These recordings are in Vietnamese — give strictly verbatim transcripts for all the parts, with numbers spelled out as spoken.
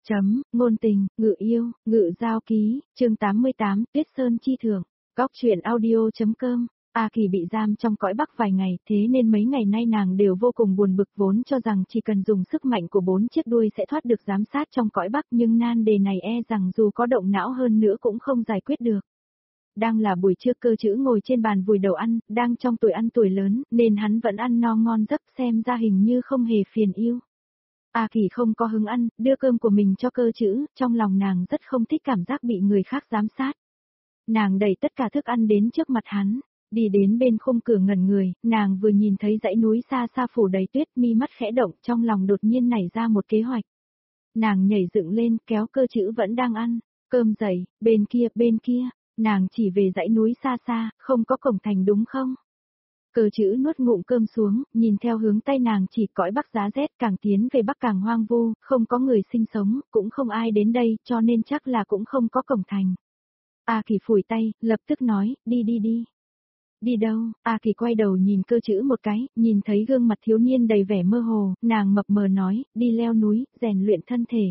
Chấm, ngôn tình, ngự yêu, ngự giao ký, chương tám mươi tám, Tuyết Sơn chi thưởng, góc truyện audio.com. A Kỳ bị giam trong cõi Bắc vài ngày, thế nên mấy ngày nay nàng đều vô cùng buồn bực, vốn cho rằng chỉ cần dùng sức mạnh của bốn chiếc đuôi sẽ thoát được giám sát trong cõi Bắc, nhưng nan đề này e rằng dù có động não hơn nữa cũng không giải quyết được. Đang là buổi trưa, Cơ Trữ ngồi trên bàn vùi đầu ăn, đang trong tuổi ăn tuổi lớn, nên hắn vẫn ăn no ngon giấc, xem ra hình như không hề phiền yêu. A Kỳ không có hứng ăn, đưa cơm của mình cho Cơ Trữ, trong lòng nàng rất không thích cảm giác bị người khác giám sát. Nàng đẩy tất cả thức ăn đến trước mặt hắn, đi đến bên khung cửa ngẩn người, nàng vừa nhìn thấy dãy núi xa xa phủ đầy tuyết, mi mắt khẽ động, trong lòng đột nhiên nảy ra một kế hoạch. Nàng nhảy dựng lên, kéo Cơ Trữ vẫn đang ăn, cơm dậy, bên kia, bên kia, nàng chỉ về dãy núi xa xa, không có cổng thành đúng không? Cơ Trữ nuốt ngụm cơm xuống, nhìn theo hướng tay nàng chỉ, cõi Bắc giá rét, càng tiến về Bắc càng hoang vu, không có người sinh sống, cũng không ai đến đây, cho nên chắc là cũng không có cổng thành. A Kỳ phủi tay, lập tức nói, đi đi đi. Đi đâu? A Kỳ quay đầu nhìn Cơ Trữ một cái, nhìn thấy gương mặt thiếu niên đầy vẻ mơ hồ, nàng mập mờ nói, đi leo núi, rèn luyện thân thể.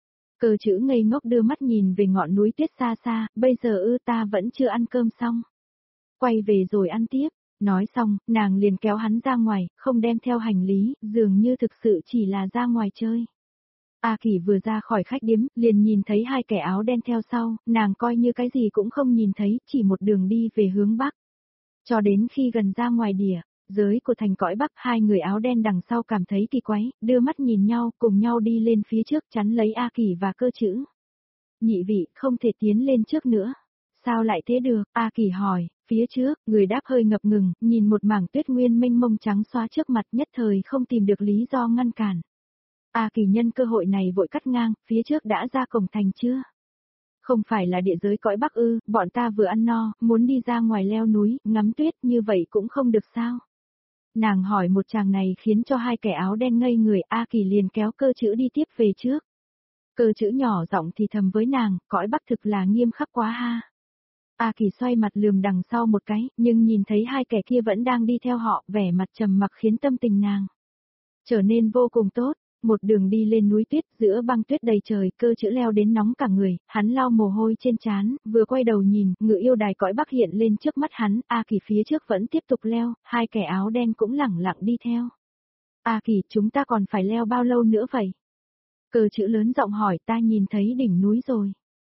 Cơ Trữ ngây ngốc đưa mắt nhìn về ngọn núi tuyết xa xa, bây giờ ư, ta vẫn chưa ăn cơm xong. Quay về rồi ăn tiếp. Nói xong, nàng liền kéo hắn ra ngoài, không đem theo hành lý, dường như thực sự chỉ là ra ngoài chơi. A Kỳ vừa ra khỏi khách điếm, liền nhìn thấy hai kẻ áo đen theo sau, nàng coi như cái gì cũng không nhìn thấy, chỉ một đường đi về hướng Bắc. Cho đến khi gần ra ngoài địa giới của thành cõi Bắc, hai người áo đen đằng sau cảm thấy kỳ quái, đưa mắt nhìn nhau, cùng nhau đi lên phía trước chắn lấy A Kỳ và Cơ Trữ. Nhị vị, không thể tiến lên trước nữa. Sao lại thế được? A Kỳ hỏi. Phía trước, người đáp hơi ngập ngừng, nhìn một mảng tuyết nguyên mênh mông trắng xóa trước mặt, nhất thời không tìm được lý do ngăn cản. A Kỳ nhân cơ hội này vội cắt ngang, phía trước đã ra cổng thành chưa? Không phải là địa giới cõi Bắc ư, bọn ta vừa ăn no, muốn đi ra ngoài leo núi, ngắm tuyết, như vậy cũng không được sao? Nàng hỏi một chàng này khiến cho hai kẻ áo đen ngây người, A Kỳ liền kéo Cơ Trữ đi tiếp về trước. Cơ Trữ nhỏ giọng thì thầm với nàng, cõi Bắc thực là nghiêm khắc quá ha. A Kỳ xoay mặt lườm đằng sau một cái, nhưng nhìn thấy hai kẻ kia vẫn đang đi theo họ, vẻ mặt trầm mặc khiến tâm tình nàng trở nên vô cùng tốt. Một đường đi lên núi tuyết, giữa băng tuyết đầy trời, Cơ Trữ leo đến nóng cả người, hắn lau mồ hôi trên trán, vừa quay đầu nhìn, ngự yêu đài cõi Bắc hiện lên trước mắt hắn, A Kỳ phía trước vẫn tiếp tục leo, hai kẻ áo đen cũng lẳng lặng đi theo. A Kỳ, chúng ta còn phải leo bao lâu nữa vậy? Cơ Trữ lớn giọng hỏi, ta nhìn thấy đỉnh núi rồi.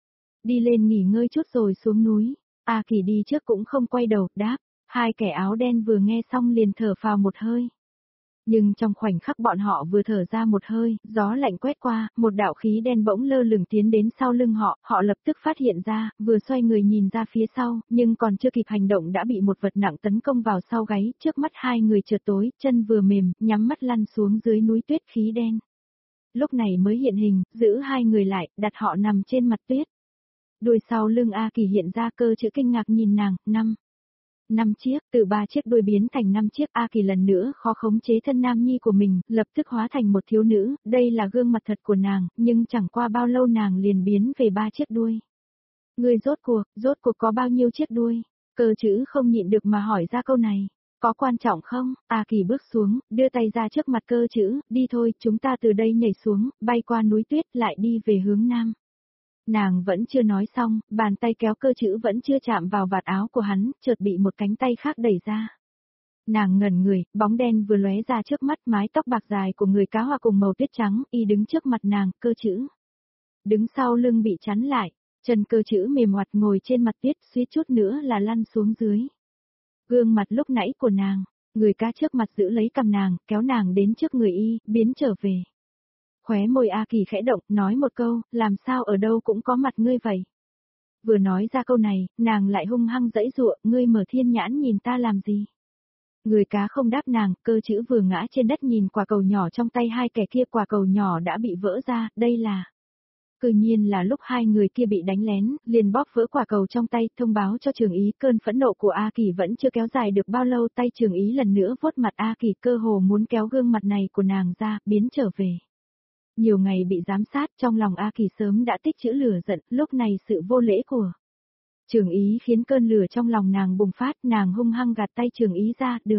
Đi lên nghỉ ngơi chút rồi xuống núi. A Kỳ đi trước cũng không quay đầu, đáp. Hai kẻ áo đen vừa nghe xong liền thở phào một hơi. Nhưng trong khoảnh khắc bọn họ vừa thở ra một hơi, gió lạnh quét qua, một đạo khí đen bỗng lơ lửng tiến đến sau lưng họ, họ lập tức phát hiện ra, vừa xoay người nhìn ra phía sau, nhưng còn chưa kịp hành động đã bị một vật nặng tấn công vào sau gáy, trước mắt hai người chợt tối, chân vừa mềm, nhắm mắt lăn xuống dưới núi tuyết khí đen. Lúc này mới hiện hình, giữ hai người lại, đặt họ nằm trên mặt tuyết. Đuôi sau lưng A Kỳ hiện ra, Cơ Trữ kinh ngạc nhìn nàng, năm. Năm chiếc, từ ba chiếc đuôi biến thành năm chiếc, A Kỳ lần nữa khó khống chế thân nam nhi của mình, lập tức hóa thành một thiếu nữ, đây là gương mặt thật của nàng, nhưng chẳng qua bao lâu nàng liền biến về ba chiếc đuôi. Ngươi rốt cuộc, rốt cuộc có bao nhiêu chiếc đuôi? Cơ Trữ không nhịn được mà hỏi ra câu này. Có quan trọng không? A Kỳ bước xuống, đưa tay ra trước mặt Cơ Trữ, đi thôi, chúng ta từ đây nhảy xuống, bay qua núi tuyết, lại đi về hướng nam. Nàng vẫn chưa nói xong, bàn tay kéo Cơ Trữ vẫn chưa chạm vào vạt áo của hắn, chợt bị một cánh tay khác đẩy ra. Nàng ngẩn người, bóng đen vừa lóe ra trước mắt, mái tóc bạc dài của người cá hòa cùng màu tuyết trắng, y đứng trước mặt nàng, Cơ Trữ. Đứng sau lưng bị chắn lại, chân Cơ Trữ mềm oặt ngồi trên mặt tuyết, suýt chút nữa là lăn xuống dưới. Gương mặt lúc nãy của nàng, người cá trước mặt giữ lấy cằm nàng, kéo nàng đến trước người y, biến trở về. Khóe môi A Kỳ khẽ động, nói một câu, làm sao ở đâu cũng có mặt ngươi vậy. Vừa nói ra câu này, nàng lại hung hăng giãy giụa, ngươi mở thiên nhãn nhìn ta làm gì. Người cá không đáp nàng, Cơ Trữ vừa ngã trên đất nhìn quả cầu nhỏ trong tay hai kẻ kia, quả cầu nhỏ đã bị vỡ ra, đây là. Cứ nhiên là lúc hai người kia bị đánh lén, liền bóp vỡ quả cầu trong tay, thông báo cho Trường Ý, cơn phẫn nộ của A Kỳ vẫn chưa kéo dài được bao lâu, tay Trường Ý lần nữa vuốt mặt A Kỳ, cơ hồ muốn kéo gương mặt này của nàng ra, biến trở về. Nhiều ngày bị giám sát, trong lòng A Kỳ sớm đã tích trữ lửa giận, lúc này sự vô lễ của Trường Ý khiến cơn lửa trong lòng nàng bùng phát, nàng hung hăng gạt tay Trường Ý ra, được.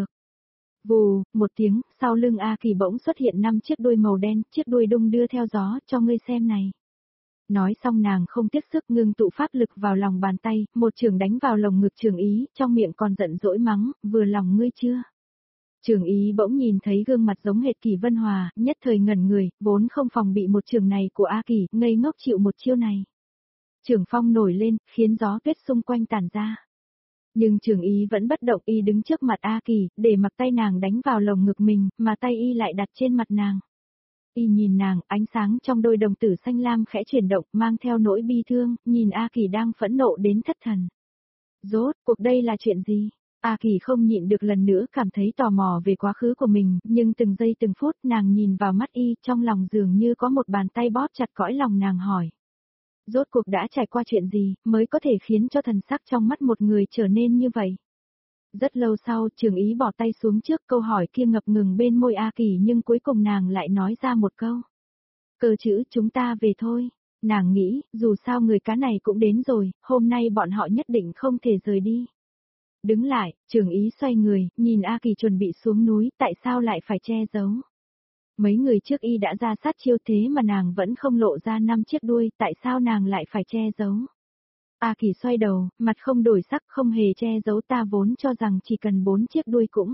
Vù, một tiếng, sau lưng A Kỳ bỗng xuất hiện năm chiếc đuôi màu đen, chiếc đuôi đung đưa theo gió, cho ngươi xem này. Nói xong nàng không tiếc sức ngưng tụ pháp lực vào lòng bàn tay, một trường đánh vào lồng ngực Trường Ý, trong miệng còn giận dỗi mắng, vừa lòng ngươi chưa? Trường Ý bỗng nhìn thấy gương mặt giống hệt Kỷ Vân Hòa, nhất thời ngẩn người, vốn không phòng bị một trường này của A Kỷ, ngây ngốc chịu một chiêu này. Trường phong nổi lên, khiến gió tuyết xung quanh tản ra. Nhưng Trường Ý vẫn bất động, y đứng trước mặt A Kỷ, để mặc tay nàng đánh vào lồng ngực mình, mà tay y lại đặt trên mặt nàng. Y nhìn nàng, ánh sáng trong đôi đồng tử xanh lam khẽ chuyển động, mang theo nỗi bi thương, nhìn A Kỷ đang phẫn nộ đến thất thần. Rốt cuộc đây là chuyện gì? A Kỷ không nhịn được lần nữa cảm thấy tò mò về quá khứ của mình, nhưng từng giây từng phút nàng nhìn vào mắt y, trong lòng dường như có một bàn tay bóp chặt cõi lòng nàng hỏi. Rốt cuộc đã trải qua chuyện gì, mới có thể khiến cho thần sắc trong mắt một người trở nên như vậy? Rất lâu sau, Trường Ý bỏ tay xuống trước, câu hỏi kia ngập ngừng bên môi A Kỷ, nhưng cuối cùng nàng lại nói ra một câu. Cơ chữ, chúng ta về thôi. Nàng nghĩ, dù sao người cá này cũng đến rồi, hôm nay bọn họ nhất định không thể rời đi. Đứng lại, Trường Ý xoay người, nhìn A Kỷ chuẩn bị xuống núi, tại sao lại phải che giấu? Mấy người trước y đã ra sát chiêu thế mà nàng vẫn không lộ ra năm chiếc đuôi, tại sao nàng lại phải che giấu? A Kỷ xoay đầu, mặt không đổi sắc, không hề che giấu, ta vốn cho rằng chỉ cần bốn chiếc đuôi cũng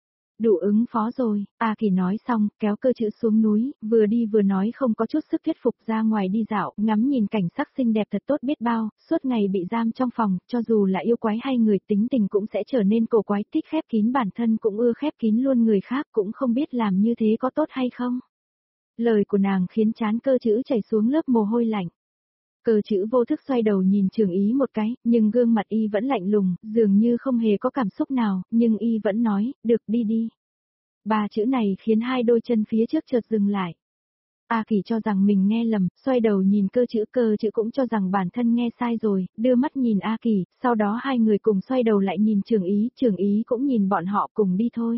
đủ ứng phó rồi. A Kỷ nói xong, kéo Cơ Chữ xuống núi, vừa đi vừa nói không có chút sức thuyết phục, ra ngoài đi dạo, ngắm nhìn cảnh sắc xinh đẹp thật tốt biết bao, suốt ngày bị giam trong phòng, cho dù là yêu quái hay người tính tình cũng sẽ trở nên cổ quái, thích khép kín bản thân cũng ưa khép kín luôn người khác, cũng không biết làm như thế có tốt hay không. Lời của nàng khiến trán Cơ Chữ chảy xuống lớp mồ hôi lạnh. Cơ Chữ vô thức xoay đầu nhìn Trường Ý một cái, nhưng gương mặt y vẫn lạnh lùng, dường như không hề có cảm xúc nào, nhưng y vẫn nói, được đi đi. Ba chữ này khiến hai đôi chân phía trước chợt dừng lại. A Kỷ cho rằng mình nghe lầm, xoay đầu nhìn Cơ Chữ, Cơ Chữ cũng cho rằng bản thân nghe sai rồi, đưa mắt nhìn A Kỷ, sau đó hai người cùng xoay đầu lại nhìn Trường Ý, Trường Ý cũng nhìn bọn họ, cùng đi thôi.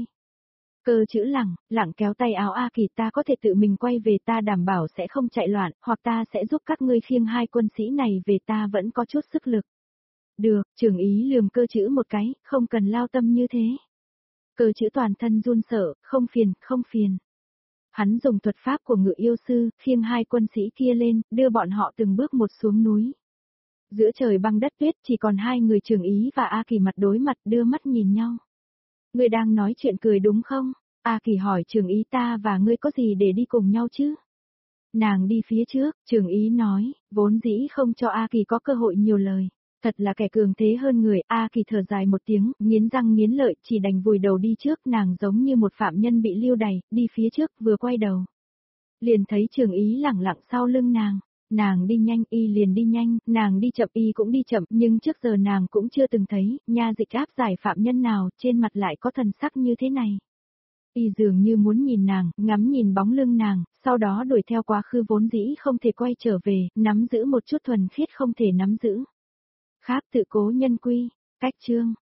Cơ Chữ lẳng, lặng kéo tay áo A Kỷ, ta có thể tự mình quay về, ta đảm bảo sẽ không chạy loạn, hoặc ta sẽ giúp các ngươi khiêng hai quân sĩ này về, ta vẫn có chút sức lực. Được, Trường Ý lườm Cơ Chữ một cái, không cần lao tâm như thế. Cơ Chữ toàn thân run sợ, không phiền, không phiền. Hắn dùng thuật pháp của Ngự Yêu Sư, khiêng hai quân sĩ kia lên, đưa bọn họ từng bước một xuống núi. Giữa trời băng đất tuyết chỉ còn hai người Trường Ý và A Kỷ mặt đối mặt, đưa mắt nhìn nhau. Ngươi đang nói chuyện cười đúng không? A Kỷ hỏi Trường Ý, ta và ngươi có gì để đi cùng nhau chứ? Nàng đi phía trước, Trường Ý nói, vốn dĩ không cho A Kỷ có cơ hội nhiều lời. Thật là kẻ cường thế hơn người, A Kỷ thở dài một tiếng, nghiến răng nghiến lợi, chỉ đành vùi đầu đi trước, nàng giống như một phạm nhân bị lưu đày, đi phía trước, vừa quay đầu. Liền thấy Trường Ý lẳng lặng sau lưng nàng. Nàng đi nhanh, y liền đi nhanh, nàng đi chậm, y cũng đi chậm, nhưng trước giờ nàng cũng chưa từng thấy, nha dịch áp giải phạm nhân nào, trên mặt lại có thần sắc như thế này. Y dường như muốn nhìn nàng, ngắm nhìn bóng lưng nàng, sau đó đuổi theo quá khứ vốn dĩ không thể quay trở về, nắm giữ một chút thuần khiết không thể nắm giữ. Khác tự cố nhân quy, cách chương.